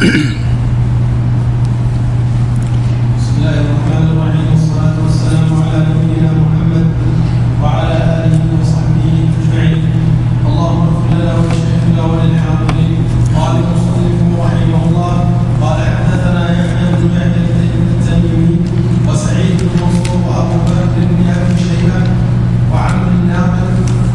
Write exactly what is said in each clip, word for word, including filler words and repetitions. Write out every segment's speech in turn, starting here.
الله الرحمن الرحيم، والصلاة والسلام على نبينا محمد وعلى آله وصحبه أجمعين. اللهم اغفر لنا ولشيخنا وللحاضرين. قال المصنف رحمه الله: قال حدثنا يحيى بن يحيى التميمي وسعيد بن منصور وأبو بكر بن أبي شيبة وعمرو الناقد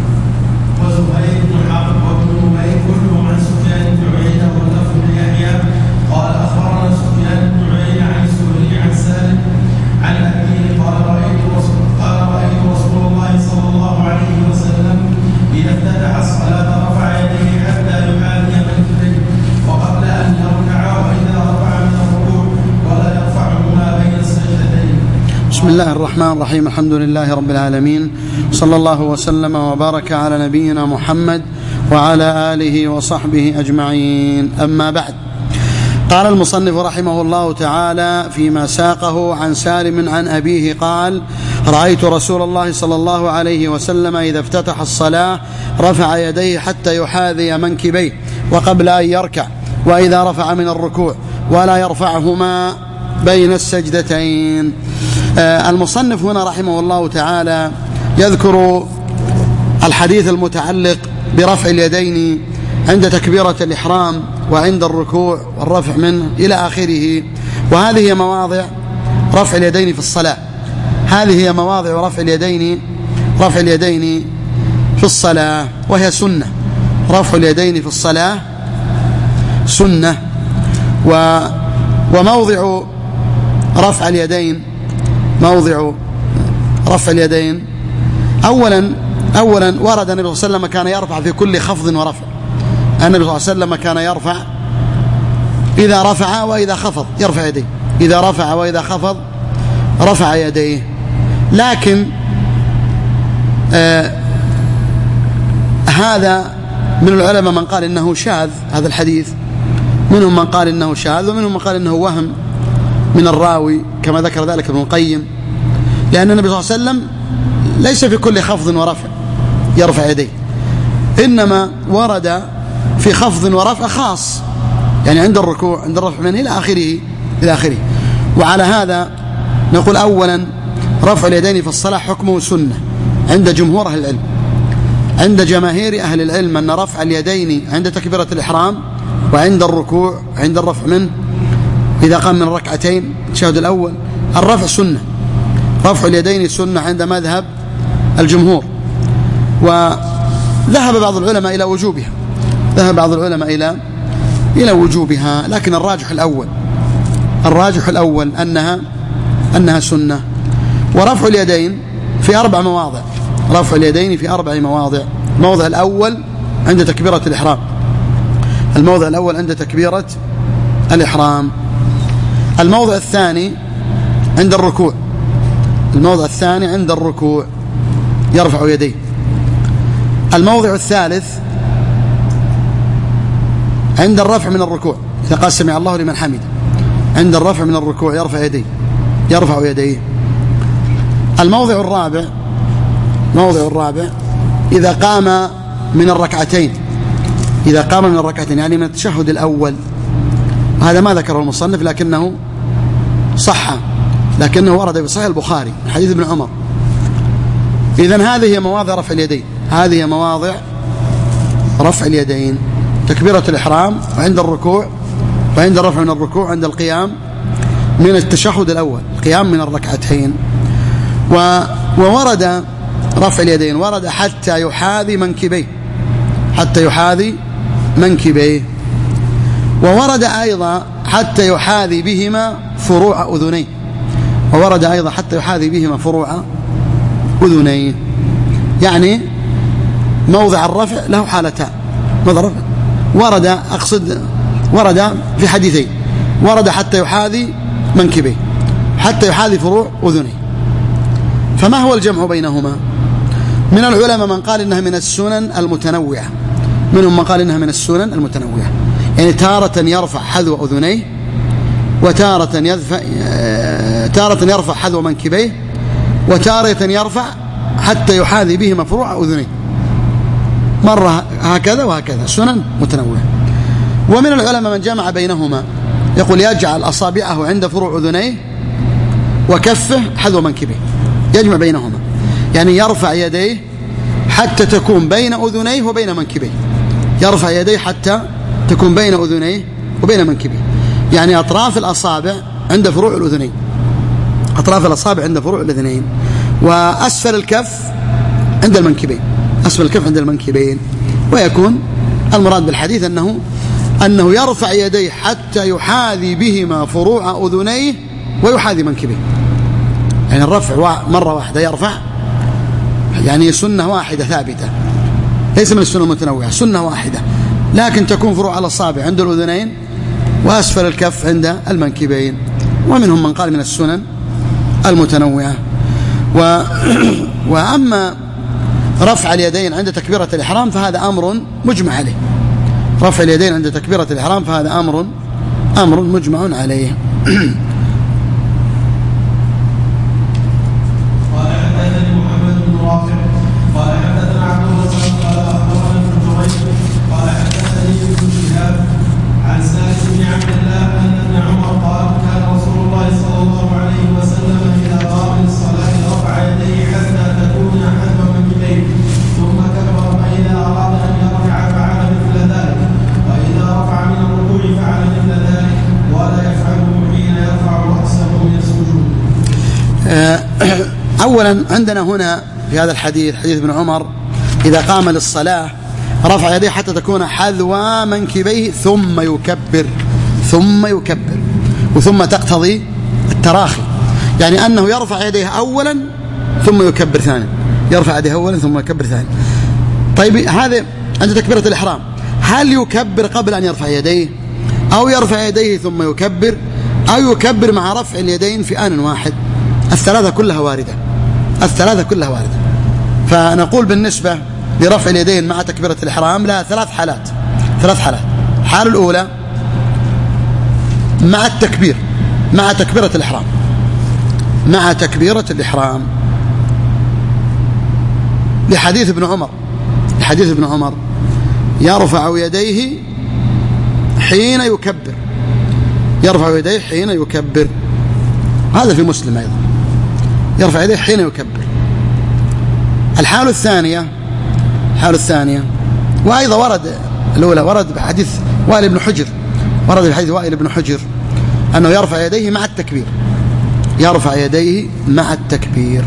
وزهير بن حرب وابن نمير كلهم عن سفيان بن عيينة واللفظ بن يحيى قال أخبرنا سفيان بن عيينة عن الزهري عن سالم عن أبيه قال رأيت رسول قال رأيت رسول الله صلى الله عليه وسلم إذا افتتح الصلاة رفع يديه حتى يحاذي منكبيه وقبل أن يركع وإذا رفع من الركوع ولا يرفعهما بين السجدتين. بسم الله الرحمن الرحيم. الحمد لله رب العالمين، صلى الله وسلم وبارك على نبينا محمد وعلى آله وصحبه أجمعين. أما بعد، قال المصنف رحمه الله تعالى فيما ساقه عن سالم عن أبيه قال: رأيت رسول الله صلى الله عليه وسلم إذا افتتح الصلاة رفع يديه حتى يحاذي منكبيه وقبل أن يركع وإذا رفع من الركوع ولا يرفعهما بين السجدتين. آه المصنف هنا رحمه الله تعالى يذكر الحديث المتعلق برفع اليدين عند تكبيرة الإحرام وعند الركوع والرفع منه إلى آخره. وهذه هي مواضع رفع اليدين في الصلاة. هذه هي مواضع رفع اليدين رفع اليدين في الصلاة، وهي سنة. رفع اليدين في الصلاة سنة. و وموضع رفع اليدين موضع رفع اليدين أولا أولا ورد النبي صلى الله عليه وسلم كان يرفع في كل خفض ورفع. النبي صلى الله عليه وسلم كان يرفع إذا رفع وإذا خفض يرفع يديه، إذا رفع وإذا خفض رفع يديه. لكن آه هذا من العلماء من قال إنه شاذ هذا الحديث، منهم من قال إنه شاذ ومنهم من قال إنه وهم من الراوي كما ذكر ذلك ابن القيم، لأن النبي صلى الله عليه وسلم ليس في كل خفض ورفع يرفع يديه، إنما ورد في خفض ورفع خاص، يعني عند الركوع عند الرفع منه إلى آخره إلى آخره. وعلى هذا نقول أولا رفع اليدين في الصلاة حكمه سنة عند جمهور أهل العلم. عند جماهير أهل العلم أن رفع اليدين عند تكبيرة الإحرام وعند الركوع عند الرفع منه إذا قام من ركعتين التشهد الأول الرفع سنة. رفع اليدين سنة عند مذهب الجمهور. وذهب بعض العلماء إلى وجوبها ذهب بعض العلماء إلى إلى وجوبها لكن الراجح الأول الراجح الأول أنها أنها سنة. ورفع اليدين في أربع مواضع رفع اليدين في أربع مواضع. الموضع الأول عند تكبيرة الإحرام الموضع الأول عند تكبيرة الإحرام الموضع الثاني عند الركوع الموضع الثاني عند الركوع يرفع يديه. الموضع الثالث عند الرفع من الركوع إذا قال سمع الله لمن حمده، عند الرفع من الركوع يرفع يديه يرفع يديه. الموضع الرابع موضع الرابع إذا قام من الركعتين إذا قام من الركعتين يعني من التشهد الأول. هذا ما ذكره المصنف لكنه صح لكنه ورد في صحيح البخاري من حديث ابن عمر. إذن هذه هي مواضع رفع اليدين هذه هي مواضع رفع اليدين: تكبيرة الإحرام وعند الركوع وعند الرفع من الركوع عند القيام من التشهد الأول القيام من الركعتين. و... وورد رفع اليدين ورد حتى يحاذي منكبيه حتى يحاذي منكبيه وورد أيضا حتى يحاذي بهما فروع أذنيه وورد أيضا حتى يحاذي بهما فروع أذنيه. يعني موضع الرفع له حالتان. موضع الرفع ورد أقصد ورد في حديثين ورد حتى يحاذي منكبيه حتى يحاذي فروع أذنيه. فما هو الجمع بينهما؟ من العلماء من قال إنها من السنن المتنوعة منهم من قال إنها من السنن المتنوعة يعني تارة يرفع حذو أذنيه وتارة يرفع تارة يرفع حذو منكبيه وتارة يرفع حتى يحاذي بهما فروع أذنيه، مرة هكذا وهكذا، سنن متنوعة. ومن العلماء من جمع بينهما يقول يجعل أصابعه عند فروع أذنيه وكفه حذو منكبه، يجمع بينهما، يعني يرفع يديه حتى تكون بين أذنيه وبين منكبيه، يرفع يديه حتى تكون بين أذنيه وبين منكبيه، يعني أطراف الأصابع عند فروع الأذنين، أطراف الأصابع عند فروع الأذنين، وأسفل الكف عند المنكبين، أسفل الكف عند المنكبين. ويكون المراد بالحديث أنه أنه يرفع يديه حتى يحاذي بهما فروع أذنيه ويحاذي منكبيه، يعني الرفع مرة واحدة يرفع، يعني سنة واحدة ثابتة، ليس من السنة المتنوعة، سنة واحدة، لكن تكون فروع الأصابع عند الأذنين وأسفل الكف عند المنكبين. ومنهم من قال من السنن المتنوعة. و... وأما رفع اليدين عند تكبيرة الإحرام فهذا أمر مجمع عليه، رفع اليدين عند تكبيرة الإحرام فهذا أمر أمر مجمع عليه. قال حدثني محمد بن رافع قال حدثنا عبد الرزاق قال أخبرنا ابن جريج قال حدثني ابن شهاب عن سالم بن عبد الله أن ابن عمر قال كان رسول الله صلى الله عليه وسلم إذا قام للصلاة رفع يديه حتى تكون حذو منكبيه ثم كبر، فإذا أراد أن يرفع فعل مثل ذلك، وإذا رفع من الركوع فعل مثل ذلك، ولا يفعله حين يرفع رأسه من السجود. أولا عندنا هنا في هذا الحديث حديث ابن عمر إذا قام للصلاة رفع يديه حتى تكون حذو منكبيه ثم يكبر، ثم يكبر، وثم تقتضي التراخي، يعني أنه يرفع يديه أولا ثم يكبر ثانيا، يرفع يديه أولا ثم يكبر ثانيا. طيب هذا عند تكبيرة الإحرام، هل يكبر قبل أن يرفع يديه أو يرفع يديه ثم يكبر أو يكبر مع رفع اليدين في آن واحد؟ الثلاثة كلها واردة، الثلاثة كلها واردة. فنقول بالنسبة لرفع اليدين مع تكبيرة الإحرام لا ثلاث حالات، ثلاث حالات. الحالة الأولى مع التكبير، مع تكبيرة الإحرام، مع تكبيرة الإحرام لحديث ابن عمر، لحديث ابن عمر يرفع يديه حين يكبر، يرفع يديه حين يكبر، هذا في مسلم أيضا، يرفع يديه حين يكبر. الحالة الثانية، الحالة الثانية وأيضا ورد الأولى ورد بحديث وائل بن حجر، ورد بحديث وائل بن حجر أنه يرفع يديه مع التكبير، يرفع يديه مع التكبير.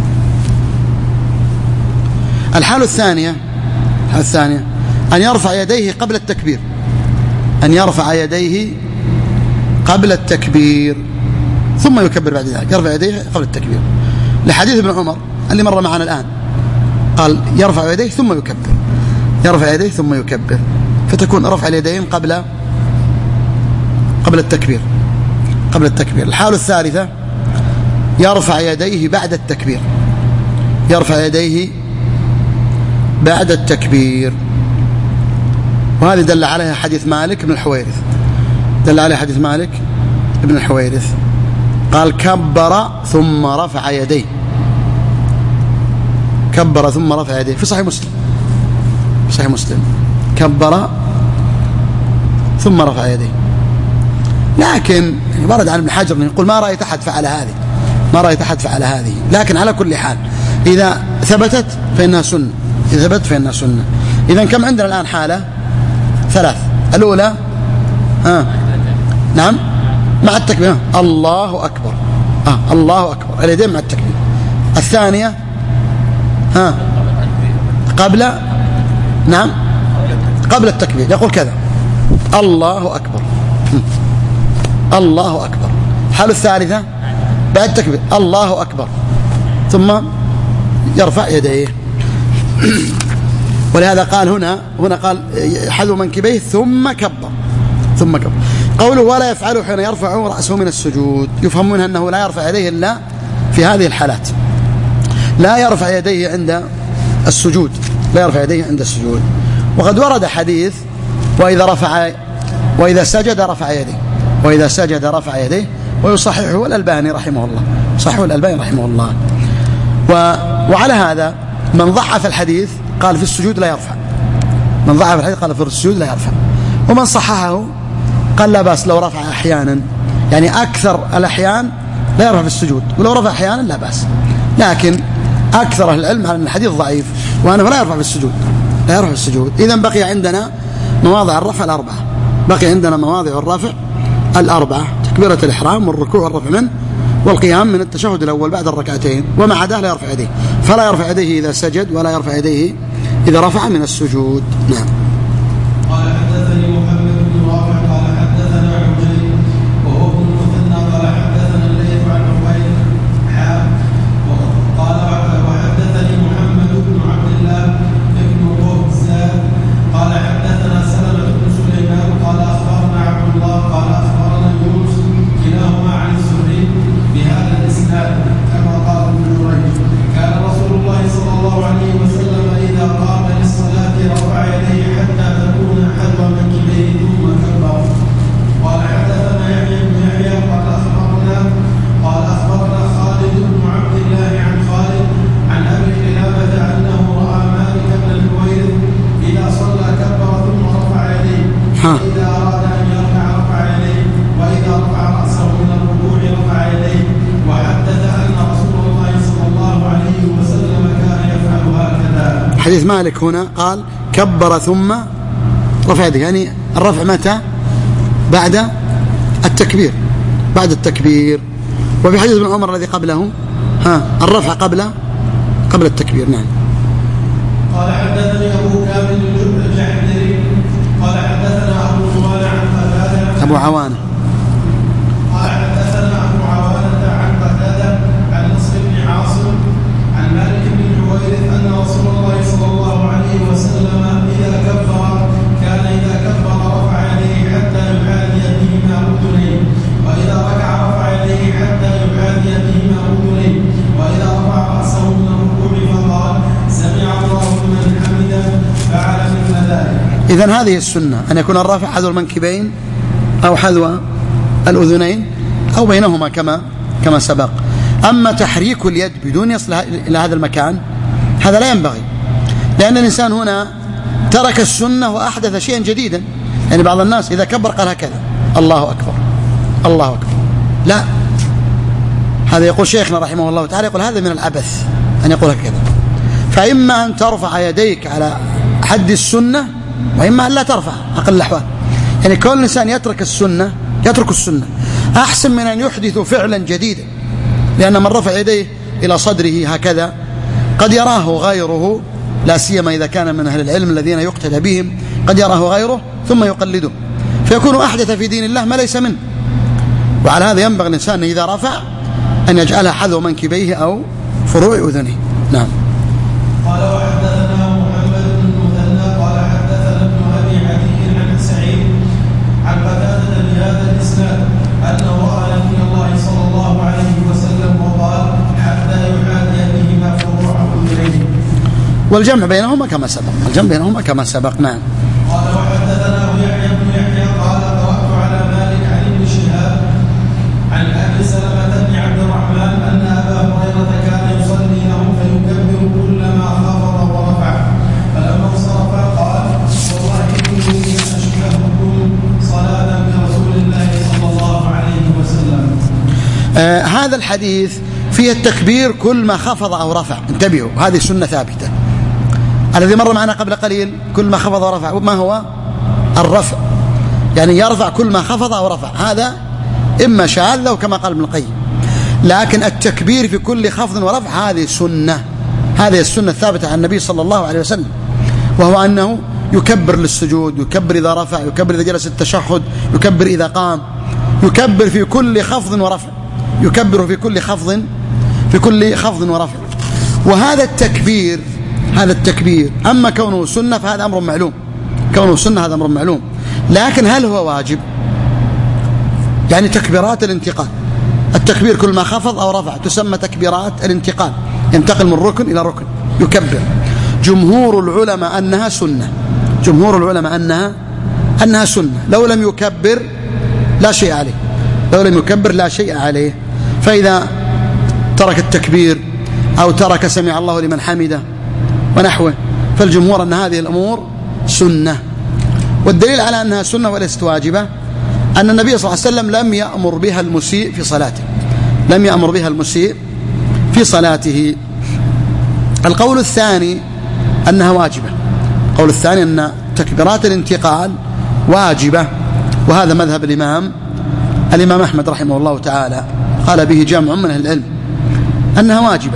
الحالة الثانية، الحالة الثانية أن يرفع يديه قبل التكبير، أن يرفع يديه قبل التكبير ثم يكبر بعد ذلك، يرفع يديه قبل التكبير لحديث ابن عمر اللي مر معنا الآن، قال يرفع يديه ثم يكبر، يرفع يديه ثم يكبر، فتكون رفع اليدين قبل قبل التكبير، قبل التكبير. الحالة الثالثة يرفع يديه بعد التكبير، يرفع يديه بعد التكبير، وهذا دل عليها حديث مالك بن الحويرث، دل عليه حديث مالك بن الحويرث قال كبر ثم رفع يديه، كبر ثم رفع يديه في صحيح مسلم، في صحيح مسلم كبر ثم رفع يديه. لكن ورد عن ابن حجر يقول ما رأيت أحد فعل هذه، ما رأيت أحد فعل هذه، لكن على كل حال إذا ثبتت فإنها سنة، إذا ثبتت فإنها سنة. إذن كم عندنا الآن حالة؟ ثلاث. الأولى آه. نعم مع التكبير، الله أكبر، آه. الله أكبر، اليدين مع التكبير. الثانية ها آه. قبل نعم قبل التكبير يقول كذا الله أكبر، الله أكبر. الحالة الثالثة بعد التكبير الله أكبر ثم يرفع يديه. ولهذا قال هنا هنا قال حذو منكبيه ثم كبر، ثم كبر. قوله ولا يفعله حين يرفع رأسه من السجود، يفهم منها أنه لا يرفع يديه إلا في هذه الحالات، لا يرفع يديه عند السجود، لا يرفع يديه عند السجود. وقد ورد حديث وإذا رفع وإذا سجد رفع يديه، وإذا سجد رفع يديه، ويصححه الألباني رحمه الله، صححه الألباني رحمه الله. و... وعلى هذا من ضعف الحديث قال في السجود لا يرفع، من ضعف الحديث قال في السجود لا يرفع، ومن صححه قال لا بأس لو رفع أحيانا، يعني أكثر الأحيان لا يرفع في السجود، ولو رفع أحيانا لا بأس. لكن أكثر أهل العلم على أن الحديث ضعيف وأنه لا يرفع في السجود، لا يرفع في السجود. إذن بقي عندنا مواضع الرفع الأربعة، بقي عندنا مواضع الرفع الأربعة: تكبيرة الإحرام والركوع والرفع منه والقيام من التشهد الأول بعد الركعتين، وما عداه لا يرفع يديه، فلا يرفع يديه إذا سجد ولا يرفع يديه إذا رفع من السجود. نعم. قال حدثني محمد بن رافع قال حدثنا عجيب وهو ابن المثنى قال حدثنا الليث عن عبيد حاء قال وحدثني محمد بن عبد الله بن قهزاد قال حدثنا سلمة بن سليمان قال أخبرنا عبد الله قال أخبرنا يونس كلاهما عن الزهري بهذا الإسناد كما قال ابن جريج: كان رسول الله صلى الله عليه وسلم إذا قام للصلاة رفع يديه حتى تكون حذو منكبيه ثم كبر. قال حدثنا يحيى بن يحيى قال أخبرنا قال أخبرنا خالد بن عبد الله عن خالد عن أبي قلابة أنه رأى مالك بن الحويرث إذا صلى كبر ثم رفع يديه، وإذا أراد أن يرفع رفع يديه، وإذا رفع رأسه من الركوع رفع يديه، وحدث أن رسول الله صلى الله عليه وسلم كان يفعل هكذا. حديث مالك هنا قال كبر ثم رفع يديه، يعني الرفع متى؟ بعد التكبير، بعد التكبير. وفي حديث ابن عمر الذي قبله ها الرفع قبل قبل التكبير. نعم. قال حدثني أبو كامل الجحدري قال حدثنا أبو موالى عن قتادة أبو عوانة قال حدثنا أبو عوانة عن قتادة عن نصر بن عاصم عن مالك بن الحويرث أن رسول الله صلى الله عليه وسلم إذا كبر كان إذا كبر رفع يديه حتى يحاذي بهما أذنيه، وإذا ركع رفع يديه حتى يحاذي بهما أذنيه، وإذا رفع رأسه من الركوع فقال: سمع الله لمن حمده، فعل مثل ذلك. إذن هذه السنة أن يكون الرافع حذو المنكبين أو حذو الأذنين أو بينهما كما كما سبق. أما تحريك اليد بدون يصل إلى هذا المكان هذا لا ينبغي، لأن الإنسان هنا ترك السنة وأحدث شيئا جديدا. يعني بعض الناس إذا كبر قال هكذا: الله أكبر الله أكبر. لا، هذا يقول شيخنا رحمه الله تعالى يقول هذا من العبث أن يقول هكذا. فإما أن ترفع يديك على حد السنة، وإما أن لا ترفع أقل الأحوال. يعني كل إنسان يترك السنة يترك السنة أحسن من أن يحدث فعلا جديدا، لأن من رفع يديه إلى صدره هكذا قد يراه غيره، لا سيما إذا كان من أهل العلم الذين يقتدى بهم، قد يراه غيره ثم يقلده فيكون أحدث في دين الله ما ليس منه. وعلى هذا ينبغي الإنسان إذا رفع أن يجعلها حذو منكبيه أو فروع أذنه. نعم. قال وحدثنا محمد بن المثنى قال حدثنا ابن أبي عدي عن سعيد عن قتادة بهذا الإسناد أنه رأى نبي الله صلى الله عليه وسلم وقال: حتى يحاذي بهما فروع أذنيه. والجمع بينهما كما سبق، الجمع بينهما كما سبق. نعم. قال وحدثناه يحيى بن يحيى قال قرأت على مالك عن ابن شهاب عن أبي سلمة بن عبد الرحمن أن أبا هريرة كان يصلي لهم فيكبر كلما خفض ورفع، فلما انصرف قال: والله إني أشبهكم صلاة برسول الله صلى الله عليه وسلم. آه هذا الحديث فيه التكبير كل ما خفض أو رفع. انتبهوا، هذه سنة ثابتة. الذي مر معنا قبل قليل كل ما خفض ورفع، ما هو الرفع، يعني يرفع كل ما خفض أو رفع، هذا إما شاذ أو كما قال ابن القيم. لكن التكبير في كل خفض ورفع هذه سنة، هذه السنة الثابتة عن النبي صلى الله عليه وسلم، وهو أنه يكبر للسجود، يكبر إذا رفع، يكبر إذا جلس التشهد، يكبر إذا قام، يكبر في كل خفض ورفع، يكبر في كل خفض في كل خفض ورفع. وهذا التكبير هذا التكبير أما كونه سنة فهذا أمر معلوم، كونه سنة هذا أمر معلوم. لكن هل هو واجب؟ يعني تكبيرات الانتقال، التكبير كل ما خفض أو رفع تسمى تكبيرات الانتقال، ينتقل من ركن إلى ركن يكبر. جمهور العلماء أنها سنة، جمهور العلماء أنها أنها سنة، لو لم يكبر لا شيء عليه، لو لم يكبر لا شيء عليه. فإذا ترك التكبير أو ترك سمع الله لمن حمده ونحوه فالجمهور أن هذه الأمور سنة. والدليل على أنها سنة وليست واجبة أن النبي صلى الله عليه وسلم لم يأمر بها المسيء في صلاته، لم يأمر بها المسيء في صلاته. القول الثاني أنها واجبة، القول الثاني أن تكبيرات الانتقال واجبة، وهذا مذهب الإمام الإمام أحمد رحمه الله تعالى، قال به جمع من أهل العلم أنها واجبة.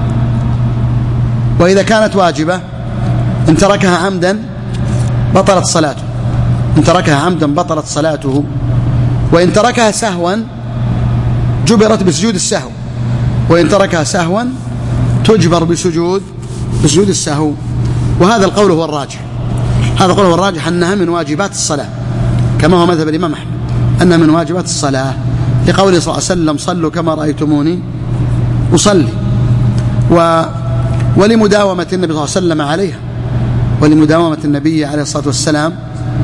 وإذا كانت واجبة إن تركها عمدا بطلت صلاته، إن تركها عمدا بطلت صلاته، وإن تركها سهوا جبرت بسجود السهو، وإن تركها سهوا تجبر بسجود بسجود السهو. وهذا القول هو الراجح، هذا القول هو الراجح أنها من واجبات الصلاة، كما هو مذهب الإمام أحمد أنها من واجبات الصلاة، لقوله صلى الله عليه وسلم صلوا كما رأيتموني أصلي، و ولمداومة النبي صلى الله عليه وسلم عليها، ولمداومة النبي عليه الصلاة والسلام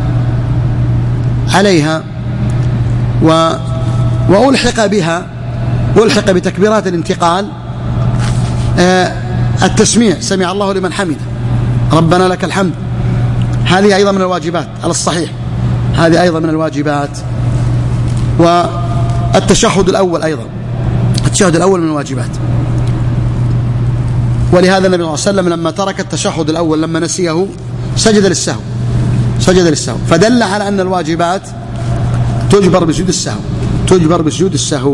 عليها. و... وألحق بها ألحق بتكبيرات الانتقال آه التسميع، سمع الله لمن حمده، ربنا لك الحمد، هذه أيضا من الواجبات على الصحيح، هذه أيضا من الواجبات. والتشهد الأول أيضا، التشهد الأول من الواجبات، ولهذا النبي صلى الله عليه وسلم لما ترك التشهد الأول لما نسيه سجد للسهو، سجد للسهو، فدل على أن الواجبات تجبر بسجود السهو، تجبر بسجود السهو.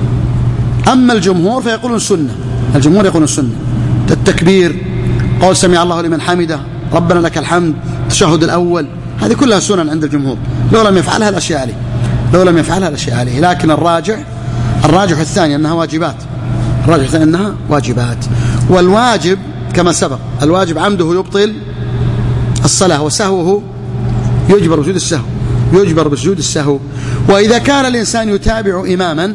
أما الجمهور فيقولون سنة، الجمهور يقولون سنة، التكبير، قول سمع الله لمن حمده، ربنا لك الحمد، التشهد الأول، هذه كلها سنن عند الجمهور، لو لم يفعلها الأشياء عليه، لو لم يفعلها الأشياء عليه. لكن الراجح الراجح الثاني أنها واجبات، الراجح الثاني أنها واجبات. والواجب كما سبق، الواجب عمده يبطل الصلاة، وسهوه يجبر بسجود السهو، يجبر بسجود السهو. وإذا كان الإنسان يتابع إماما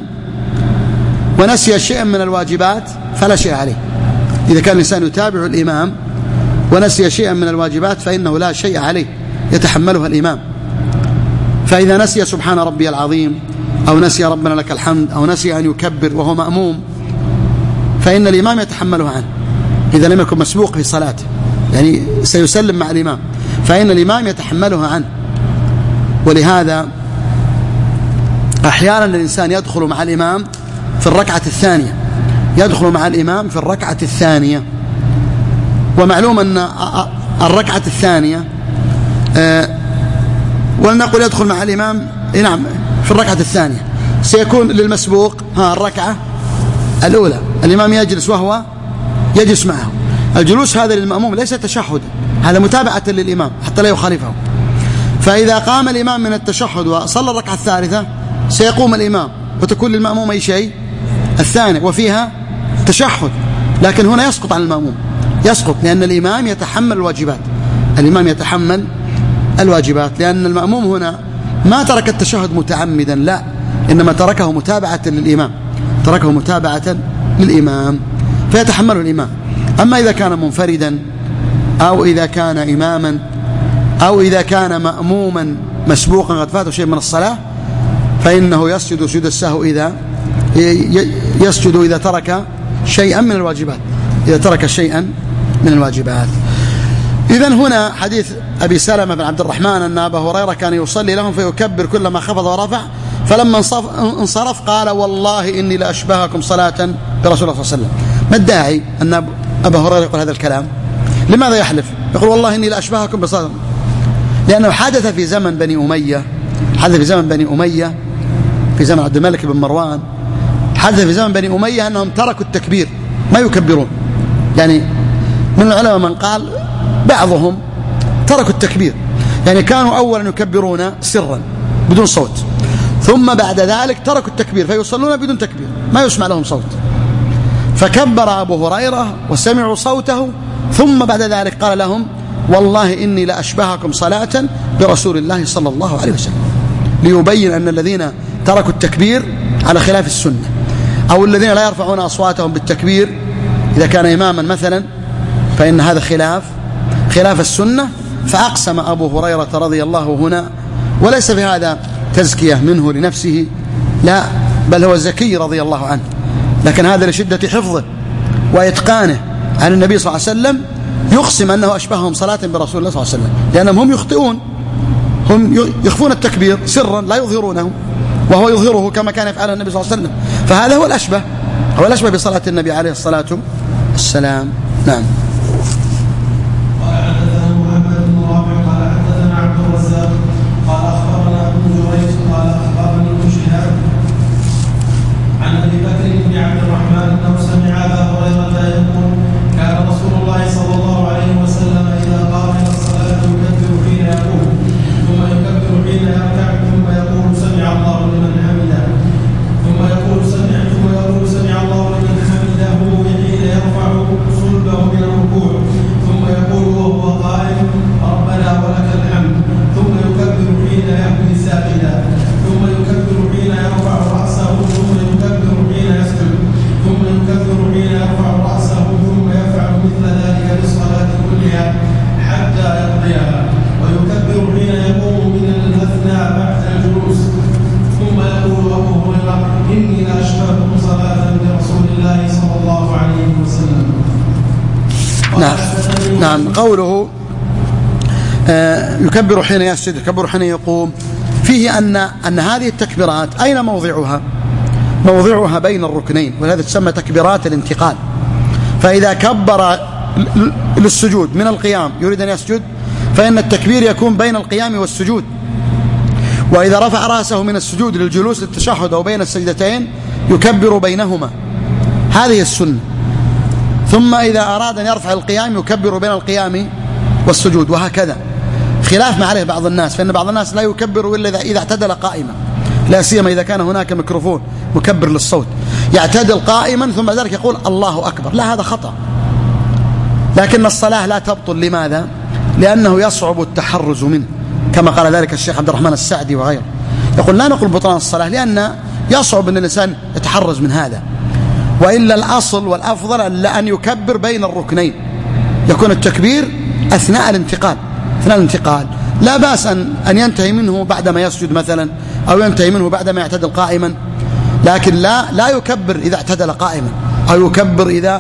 ونسي شيئا من الواجبات فلا شيء عليه، إذا كان الإنسان يتابع الإمام ونسي شيئا من الواجبات فإنه لا شيء عليه، يتحملها الإمام. فإذا نسي سبحان ربي العظيم، أو نسي ربنا لك الحمد، أو نسي أن يكبر وهو مأموم، فإن الإمام يتحملها عنه، إذا لم يكن مسبوق في صلاته، يعني سيسلم مع الإمام، فإن الإمام يتحملها عنه. ولهذا أحيانا الإنسان يدخل مع الإمام في الركعة الثانية، يدخل مع الإمام في الركعة الثانية. ومعلوم أن الركعة الثانية أه ولنقل يدخل مع الإمام نعم في الركعة الثانية، سيكون للمسبوق ها الركعة الأولى، الإمام يجلس وهو يجلس معه، الجلوس هذا للمأموم ليس تشهد، هذا متابعة للإمام حتى لا يخالفه. فإذا قام الإمام من التشهد وصلى الركعة الثالثة سيقوم الإمام وتكون للمأموم أي شيء الثاني وفيها تشهد، لكن هنا يسقط عن المأموم، يسقط لأن الإمام يتحمل الواجبات، الإمام يتحمل الواجبات، لأن المأموم هنا ما ترك التشهد متعمدا، لا، إنما تركه متابعة للإمام، تركه متابعة للإمام فيتحمله الإمام. أما إذا كان منفردا أو إذا كان إماما أو إذا كان مأموما مسبوقا قد فاته شيء من الصلاة فإنه يسجد سجود السهو، إذا يسجد إذا ترك شيئا من الواجبات، إذا ترك شيئا من الواجبات. إذن هنا حديث أبي سلمة بن عبد الرحمن أن أبا هريرة كان يصلي لهم فيكبر كلما خفض ورفع، فلما انصرف قال والله إني لأشبهكم صلاة برسول الله صلى الله عليه وسلم. ما الداعي أن أبا هريرة يقول هذا الكلام؟ لماذا يحلف؟ يقول والله إني لأشبهكم بصلاة، لأنه حدث في زمن بني أمية، حدث في زمن بني أمية في زمن عبد الملك بن مروان، حدث في زمن بني أمية أنهم تركوا التكبير ما يكبرون، يعني من العلماء من قال بعضهم تركوا التكبير، يعني كانوا أولا يكبرون سرا بدون صوت، ثم بعد ذلك تركوا التكبير فيصلون بدون تكبير ما يسمع لهم صوت، فكبر أبو هريرة وسمعوا صوته، ثم بعد ذلك قال لهم والله إني لأشبهكم صلاة برسول الله صلى الله عليه وسلم، ليبين أن الذين تركوا التكبير على خلاف السنة، أو الذين لا يرفعون أصواتهم بالتكبير إذا كان إماما مثلا فإن هذا خلاف خلاف السنة. فأقسم أبو هريرة رضي الله هنا، وليس في هذا تزكية منه لنفسه، لا، بل هو زكي رضي الله عنه، لكن هذا لشدة حفظه وإتقانه عن النبي صلى الله عليه وسلم يقسم أنه أشبههم صلاة برسول الله صلى الله عليه وسلم، لأنهم هم يخطئون هم يخفون التكبير سرا لا يظهرونه، وهو يظهره كما كان يفعله النبي صلى الله عليه وسلم، فهذا هو الأشبه، هو الأشبه بصلاة النبي عليه الصلاة والسلام. نعم. قال حدثنا محمد بن رافع قال حدثنا عبد الرزاق قال أخبرنا ابن جريج قال أخبرني ابن شهاب عن أبي بكر بن عبد الرحمن أنه سمع أبا هريرة يقول كان رسول الله صلى الله عليه وسلم إذا قام إلى الصلاة يكبر حين يقوم ثم يكبر حين يركع ثم يقول سمع الله لمن حمده ثم يقول سمع ثم يقول سمع الله لمن حمده حين يرفع صلبه من الركوع ثم يقول وهو قائم ربنا ولك الحمد ثم يكبر حين يهوي ساجدا ثم يكبر حين يرفع رأسه ثم يكبر حين يسجد ثم يكبر حين يرفع رأسه ثم يفعل مثل ذلك للصلاة كلها حتى يقضيها ويكبر حين يقوم من المثنى بعد الجلوس ثم يقول أبو هريرة إني لأشبهكم صلاة برسول الله صلى الله عليه وسلم. نعم. نعم. قوله آه يكبر حين يسجد يكبر حين يقوم فيه أن أن هذه التكبيرات أين موضعها؟ موضعها بين الركنين، ولهذا تسمى تكبيرات الانتقال. فإذا كبر للسجود من القيام يريد أن يسجد فإن التكبير يكون بين القيام والسجود، وإذا رفع رأسه من السجود للجلوس للتشهد أو بين السجدتين يكبر بينهما، هذه السنة. ثم إذا أراد أن يرفع القيام يكبر بين القيام والسجود، وهكذا، خلاف ما عليه بعض الناس، فإن بعض الناس لا يكبر إلا إذا اعتدل قائما، لا سيما إذا كان هناك ميكروفون مكبر للصوت، يعتدل قائما ثم ذلك يقول الله أكبر، لا، هذا خطأ. لكن الصلاة لا تبطل، لماذا؟ لأنه يصعب التحرز منه، كما قال ذلك الشيخ عبد الرحمن السعدي وغيره، يقول لا نقول بطلان الصلاة لأن يصعب أن الإنسان يتحرز من هذا، وإلا الأصل والأفضل أن يكبر بين الركنين، يكون التكبير أثناء الانتقال أثناء الانتقال لا بأس أن أن ينتهي منه بعدما يسجد مثلا، أو ينتهي منه بعدما يعتدل قائما، لكن لا لا يكبر إذا اعتدل قائما، أو يكبر إذا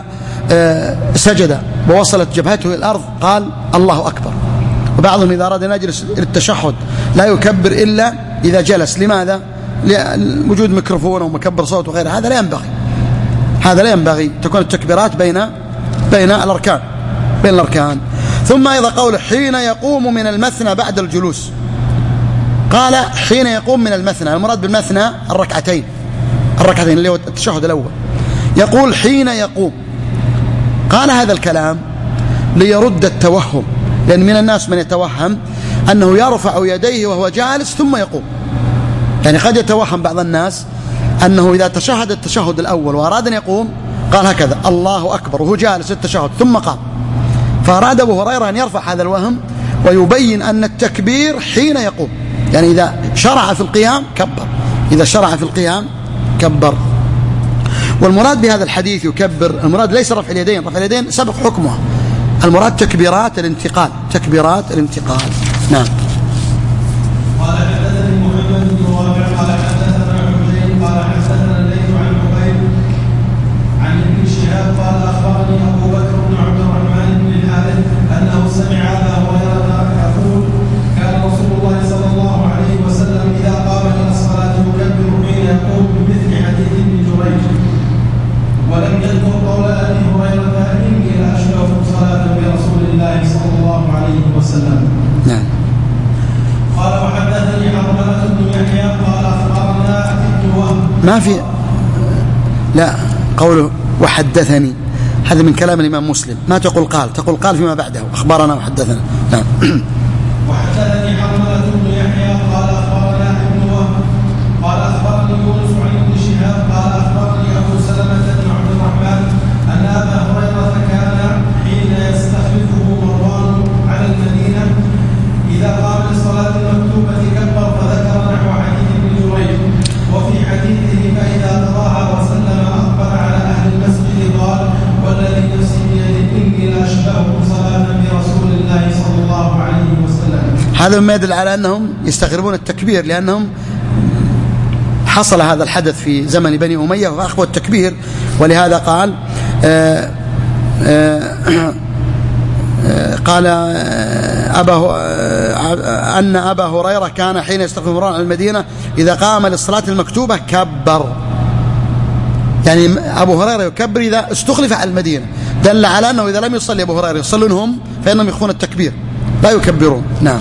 سجد ووصلت جبهته إلى الأرض قال الله أكبر. وبعضهم إذا أراد أن يجلس للتشهد لا يكبر إلا إذا جلس، لماذا؟ لوجود ميكروفون أو مكبر صوت وغيره، هذا لا ينبغي، هذا لا ينبغي، تكون التكبيرات بين بين الأركان بين الأركان. ثم أيضا قول حين يقوم من المثنى بعد الجلوس، قال حين يقوم من المثنى، المراد بالمثنى الركعتين الركعتين اللي هو التشهد الأول، يقول حين يقوم. قال هذا الكلام ليرد التوهم، لأن من الناس من يتوهم أنه يرفع يديه وهو جالس ثم يقوم، يعني قد يتوهم بعض الناس أنه إذا تشهد التشهد الأول وأراد أن يقوم قال هكذا الله أكبر وهو جالس التشهد ثم قام، فأراد أبو هريرة أن يرفع هذا الوهم ويبين أن التكبير حين يقوم، يعني إذا شرع في القيام كبر، إذا شرع في القيام كبر. والمراد بهذا الحديث يكبر، المراد ليس رفع اليدين، رفع اليدين سبق حكمها، المراد تكبيرات الانتقال تكبيرات الانتقال. نعم. قال حدثني محمد بن رافع قال حدثنا حسين قال حدثنا الليث عن حبيب عن ابن شهاب قال أخبرني أبو بكر بن عبد الرحمن بن الحارث أنه سمع أبا هريرة يقول كان رسول الله صلى الله عليه وسلم إذا قام إلى الصلاة يكبر حين يقوم بمثل حديث ابن جريج، ولم يذكر قول أبي هريرة إني لأشبهكم صلاة برسول الله صلى الله عليه وسلم. نعم. قال وحدثني حرملة بن يحيى قال أخبرنا ابن وهب. ما في، لا، قوله وحدثني هذا من كلام الإمام مسلم، ما تقول قال، تقول قال فيما بعده أخبرنا وحدثنا. نعم. وحدثني حرملة بن يحيى قال أخبرنا ابن وهب قال أخبرني يونس عن ابن شهاب قال أخبرني أبو سلمة بن عبد الرحمن أن أبا هريرة كان حين يستخلفه مروان على المدينة إذا قام للصلاة المكتوبة كبر، فذكر نحو حديث ابن جريج، وفي حديثه فإذا قضاها وسلم أقبل على أهل المسجد قال والذي نفسي بيده إني لأشبهكم صلاة برسول الله صلى الله عليه وسلم. هذا ما يدل على أنهم يستغربون التكبير، لأنهم حصل هذا الحدث في زمن بني أمية وأخذوا التكبير، ولهذا قال آآ آآ قال أبا أن أبا هريرة كان حين يستقبل عن المدينة إذا قام للصلاة المكتوبة كبر، يعني أبو هريرة يكبر إذا استخلف على المدينة، دل على أنه إذا لم يصلي أبو هريرة يصلون هم فإنهم يخفون التكبير لا يكبرون. نعم.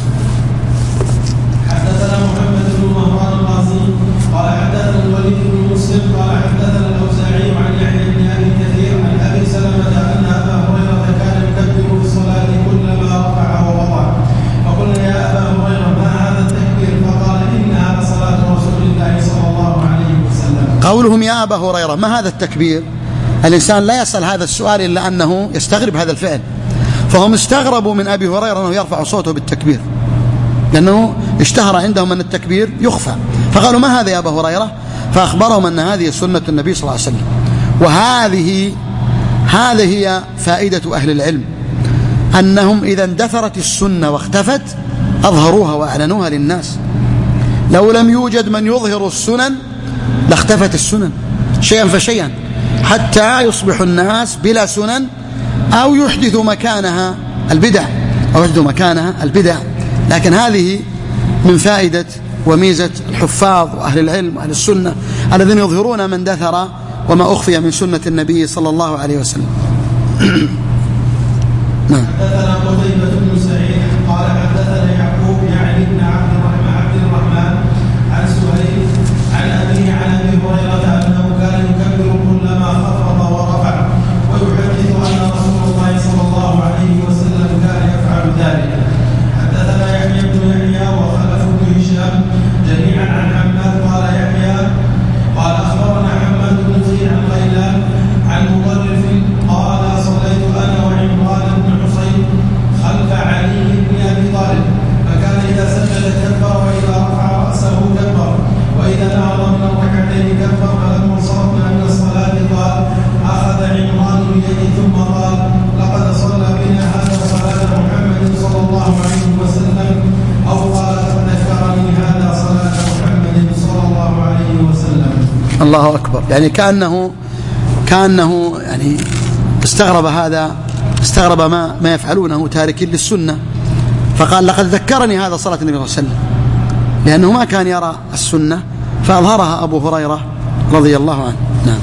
حدثنا محمد بن مهران القاضي قال حدثنا الوليد بن مسلم قال حدثنا الأوزاعي عن يحيى بن أبي كثير عن أبي سلمة أن أبا هريرة كان يكبر في الصلاة كلما رفع ووضع، فقلنا يا أبا هريرة ما هذا التكبير؟ فقال إن هذا صلاة رسول الله صلى الله عليه وسلم. قولهم يا أبا هريرة ما هذا التكبير، الإنسان لا يسأل هذا السؤال إلا أنه يستغرب هذا الفعل، فهم استغربوا من أبي هريرة أنه يرفع صوته بالتكبير لأنه اشتهر عندهم أن التكبير يخفى، فقالوا ما هذا يا أبا هريرة؟ فأخبرهم أن هذه سنة النبي صلى الله عليه وسلم. وهذه هذه هي فائدة أهل العلم، أنهم إذا اندثرت السنة واختفت أظهروها وأعلنوها للناس. لو لم يوجد من يظهر السنن لاختفت السنن شيئا فشيئا حتى يصبح الناس بلا سنن أو يحدث مكانها البدع أو يحدث مكانها البدع. لكن هذه من فائدة وميزة الحفاظ وأهل العلم وأهل السنة الذين يظهرون ما اندثر وما أخفي من سنة النبي صلى الله عليه وسلم. نعم. حدثنا قتيبة بن سعيد قال حدثنا يعقوب يعني بن عبد الرحمن عبد الرحمن عن سهيل عن أبيه عن أبي هريرة أنه كان يكبر كلما خفض ورفع، ويحدث أن رسول الله صلى الله عليه وسلم كان يفعل ذلك. حدثنا يحيى بن يحيى وخلف بن هشام جميعا عن حماد قال يحيى قال أخبرنا حماد بن زيد عن غيلان عن مطرف قال صليت أنا وعمران بن حصين خلف علي بن أبي طالب، فكان إذا سجد كبر وإذا رفع رأسه كبر وإذا نهض من الركعتين كبر، فلما انصرفنا من الصلاة قال أخذ عمران بيدي ثم قال لقد صلى بنا هذا صلاة محمد صلى الله عليه وسلم، أو قال ذكرني هذا صلاة محمد صلى الله عليه وسلم. الله أكبر. يعني كأنه كأنه يعني استغرب هذا استغرب ما ما يفعلونه تاركين للسنة، فقال لقد ذكرني هذا صلاة النبي صلى الله عليه وسلم، لأنه ما كان يرى السنة فأظهرها أبو هريرة رضي الله عنه. نعم.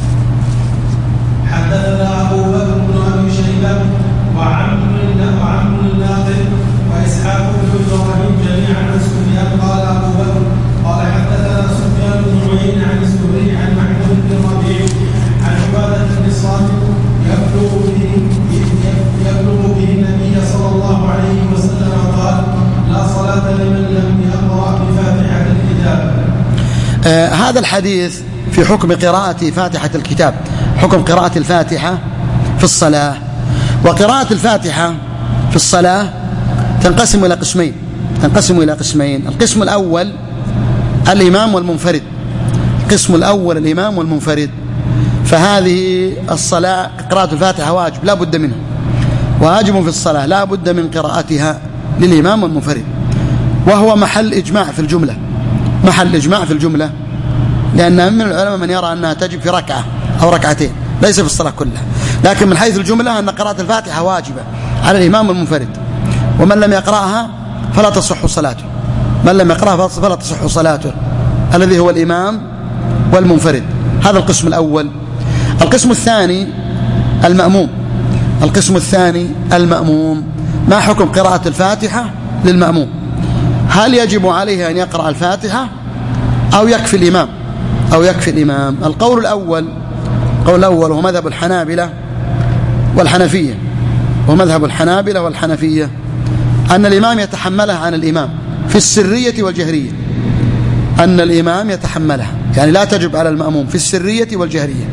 حدثنا أبو بكر بن أبي شيبة وعمرو الناقد وإسحاق بن إبراهيم جميعا عن سفيان قال أبو بكر قال حدثنا سفيان بن عيينة عن الزهري عن محمود بن ربيع عن عبادة بن الصامت يبلغ به يبلغ به النبي صلى الله عليه وسلم قال لا صلاة لمن لم يقرأ بفاتحة الكتاب. آه هذا الحديث في حكم قراءة فاتحة الكتاب، حكم قراءة الفاتحة في الصلاة. وقراءة الفاتحة في الصلاة تنقسم إلى قسمين تنقسم إلى قسمين القسم الأول الإمام والمنفرد. القسم الأول الإمام والمنفرد، فهذه الصلاة قراءة الفاتحة واجب لا بد منه، واجب في الصلاة لا بد من قراءتها للإمام والمنفرد، وهو محل إجماع في الجملة محل إجماع في الجملة لأن من العلماء من يرى أنها تجب في ركعة أو ركعتين ليس في الصلاة كلها، لكن من حيث الجملة أن قراءة الفاتحة واجبة على الإمام والمنفرد، ومن لم يقرأها فلا تصح صلاته من لم يقرأها فلا تصح صلاته الذي هو الإمام والمنفرد. هذا القسم الأول. القسم الثاني المأموم القسم الثاني المأموم ما حكم قراءة الفاتحة للمأموم؟ هل يجب عليه أن يقرأ الفاتحة أو يكفي الإمام أو يكفي الإمام؟ القول الأول القول الأول هو مذهب الحنابلة والحنفية ومذهب الحنابلة والحنفية أن الإمام يتحملها عن الإمام في السرية والجهرية، أن الإمام يتحملها يعني لا تجب على المأموم في السرية والجهرية،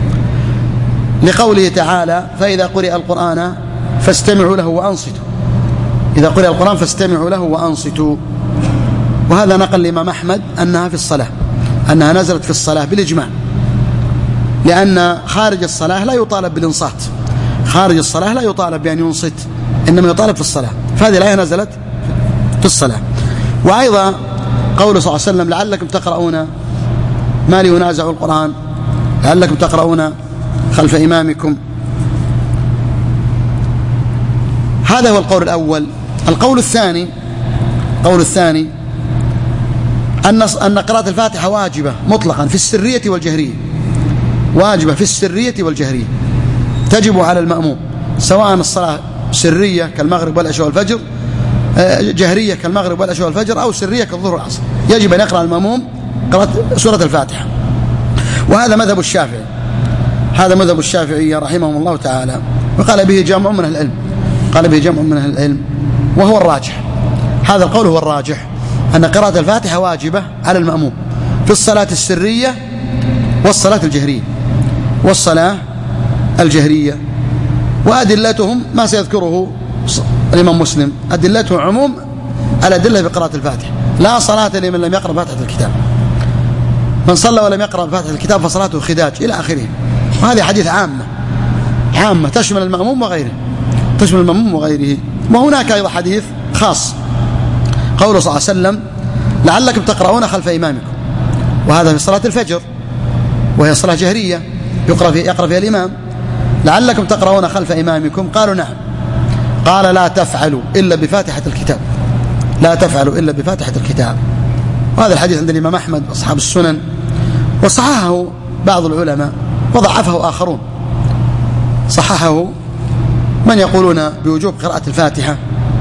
لقوله تعالى فإذا قرئ القرآن فاستمعوا له وأنصتوا إذا قرئ القرآن فاستمعوا له وأنصتوا. وهذا نقل الإمام أحمد أنها في الصلاة أنها نزلت في الصلاة بالإجماع، لأن خارج الصلاة لا يطالب بالإنصات خارج الصلاة لا يطالب بأن ينصت إنما يطالب في الصلاة، فهذه الآية نزلت في الصلاة. وأيضا قوله صلى الله عليه وسلم لعلكم تقرؤون ما لي ينازع القرآن لعلكم تقرؤون خلف إمامكم، هذا هو القول الأول. القول الثاني القول الثاني أن أن قراءة الفاتحة واجبة مطلقا في السرية والجهرية، واجبة في السرية والجهرية، تجب على المأموم، سواء الصلاة سرية كالمغرب والعشاء والفجر، جهرية كالمغرب والعشاء والفجر، أو سرية كالظهر والعصر، يجب أن يقرأ المأموم قراءة سورة الفاتحة. وهذا مذهب الشافعي، هذا مذهب الشافعي رحمهم الله تعالى، وقال به جمع من العلم، قال به جمع من العلم، وهو الراجح. هذا القول هو الراجح، أن قراءة الفاتحة واجبة على المأموم في الصلاة السرية والصلاة الجهرية والصلاة الجهرية. وأدلتهم ما سيذكره الإمام مسلم، أدلته عموم الأدلة بقراءة الفاتحة، لا صلاة لمن لم يقرأ فاتحة الكتاب، من صلى ولم يقرأ فاتحة الكتاب فصلاته خداج إلى آخره. وهذه حديث عامة عامة تشمل المأموم وغيره، تشمل المأموم وغيره. وهناك أيضا حديث خاص، قوله صلى الله عليه وسلم: لعلكم تقرؤون خلف إمامكم، وهذا في صلاة الفجر وهي صلاة جهرية يقرأ فيها يقرأ فيها الإمام، لعلكم تقرؤون خلف إمامكم، قالوا نعم، قال: لا تفعلوا إلا بفاتحة الكتاب، لا تفعلوا إلا بفاتحة الكتاب. وهذا الحديث عند الإمام أحمد وأصحاب السنن، وصححه بعض العلماء وضعفه آخرون، صححه من يقولون بوجوب قراءة الفاتحة.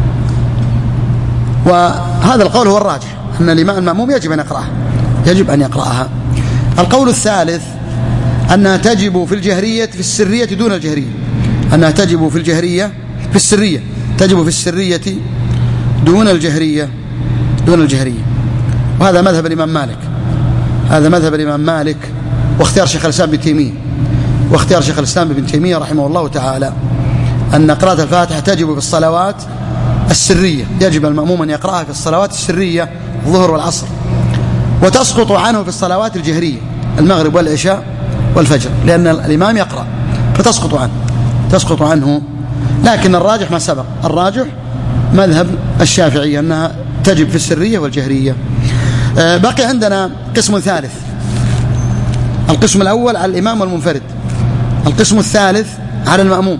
وهذا القول هو الراجح، أن الإمام المأموم يجب أن يقرأها، يجب أن يقرأها. القول الثالث أنها تجب في الجهرية في السرية دون الجهرية، أنها تجب في الجهرية في السرية تجب في السرية دون الجهرية دون الجهرية. وهذا مذهب الإمام مالك، هذا مذهب الإمام مالك واختيار شيخ الإسلام ابن تيمية واختيار شيخ الإسلام ابن تيمية رحمه الله تعالى، أن قراءة الفاتحة تجب في الصلوات السرية، يجب المأموم أن يقرأها في الصلوات السرية الظهر والعصر، وتسقط عنه في الصلوات الجهرية المغرب والعشاء والفجر، لأن الإمام يقرأ فتسقط عنه تسقط عنه لكن الراجح ما سبق، الراجح مذهب الشافعي أنها تجب في السرية والجهرية. بقي عندنا قسم ثالث، القسم الأول على الإمام والمنفرد، القسم الثالث على المأموم،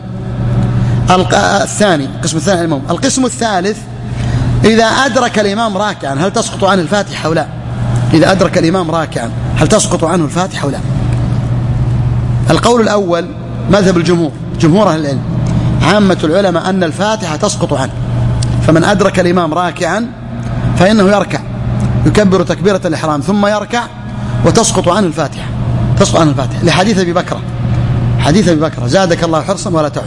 الثاني القسم الثاني على المأموم. القسم الثالث إذا أدرك الإمام راكعا هل تسقط عنه الفاتحة أو لا؟ إذا أدرك الإمام راكعا هل تسقط عنه الفاتحة أو لا؟ القول الأول مذهب الجمهور، جمهور أهل العلم، عامة العلماء، أن الفاتحة تسقط عنه، فمن أدرك الإمام راكعا فإنه يركع، يكبر تكبيرة الإحرام ثم يركع وتسقط عنه الفاتحة، تسقط عنه الفاتحة لحديث أبي بكر، حديث أبي بكر: زادك الله حرصا ولا تعد.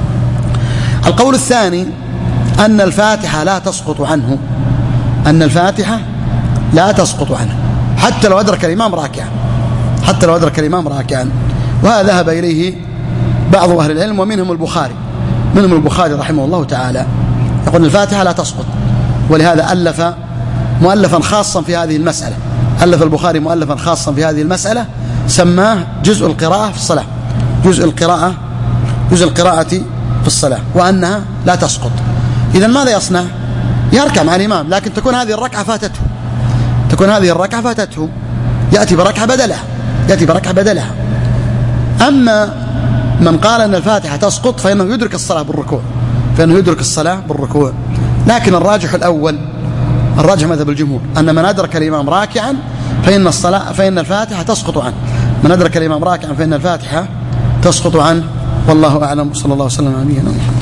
القول الثاني أن الفاتحة لا تسقط عنه، أن الفاتحة لا تسقط عنه حتى لو أدرك الإمام راكعا، حتى لو أدرك الإمام راكعا. وهذا ذهب إليه بعض أهل العلم ومنهم البخاري، منهم البخاري رحمه الله تعالى، يقول الفاتحة لا تسقط، ولهذا ألف مؤلفا خاصا في هذه المسألة، ألف البخاري مؤلفا خاصا في هذه المسألة سماه جزء القراءة في الصلاة، جزء القراءة جزء القراءة في الصلاة، وأنها لا تسقط. إذن ماذا يصنع؟ يركع مع الإمام، لكن تكون هذه الركعة فاتته، تكون هذه الركعة فاتته، يأتي بركعة بدلها، يأتي بركعة بدلها. أما من قال أن الفاتحة تسقط فإنه يدرك الصلاة بالركوع، فإنه يدرك الصلاة بالركوع. لكن الراجح الأول، الراجح مذهب الجمهور، أن من أدرك الإمام راكعا فإن الصلاة فإن الفاتحة تسقط عنه، من أدرك الإمام راكعا فإن الفاتحة تسقط عنه. والله أعلم، صلى الله وسلم على نبينا محمد.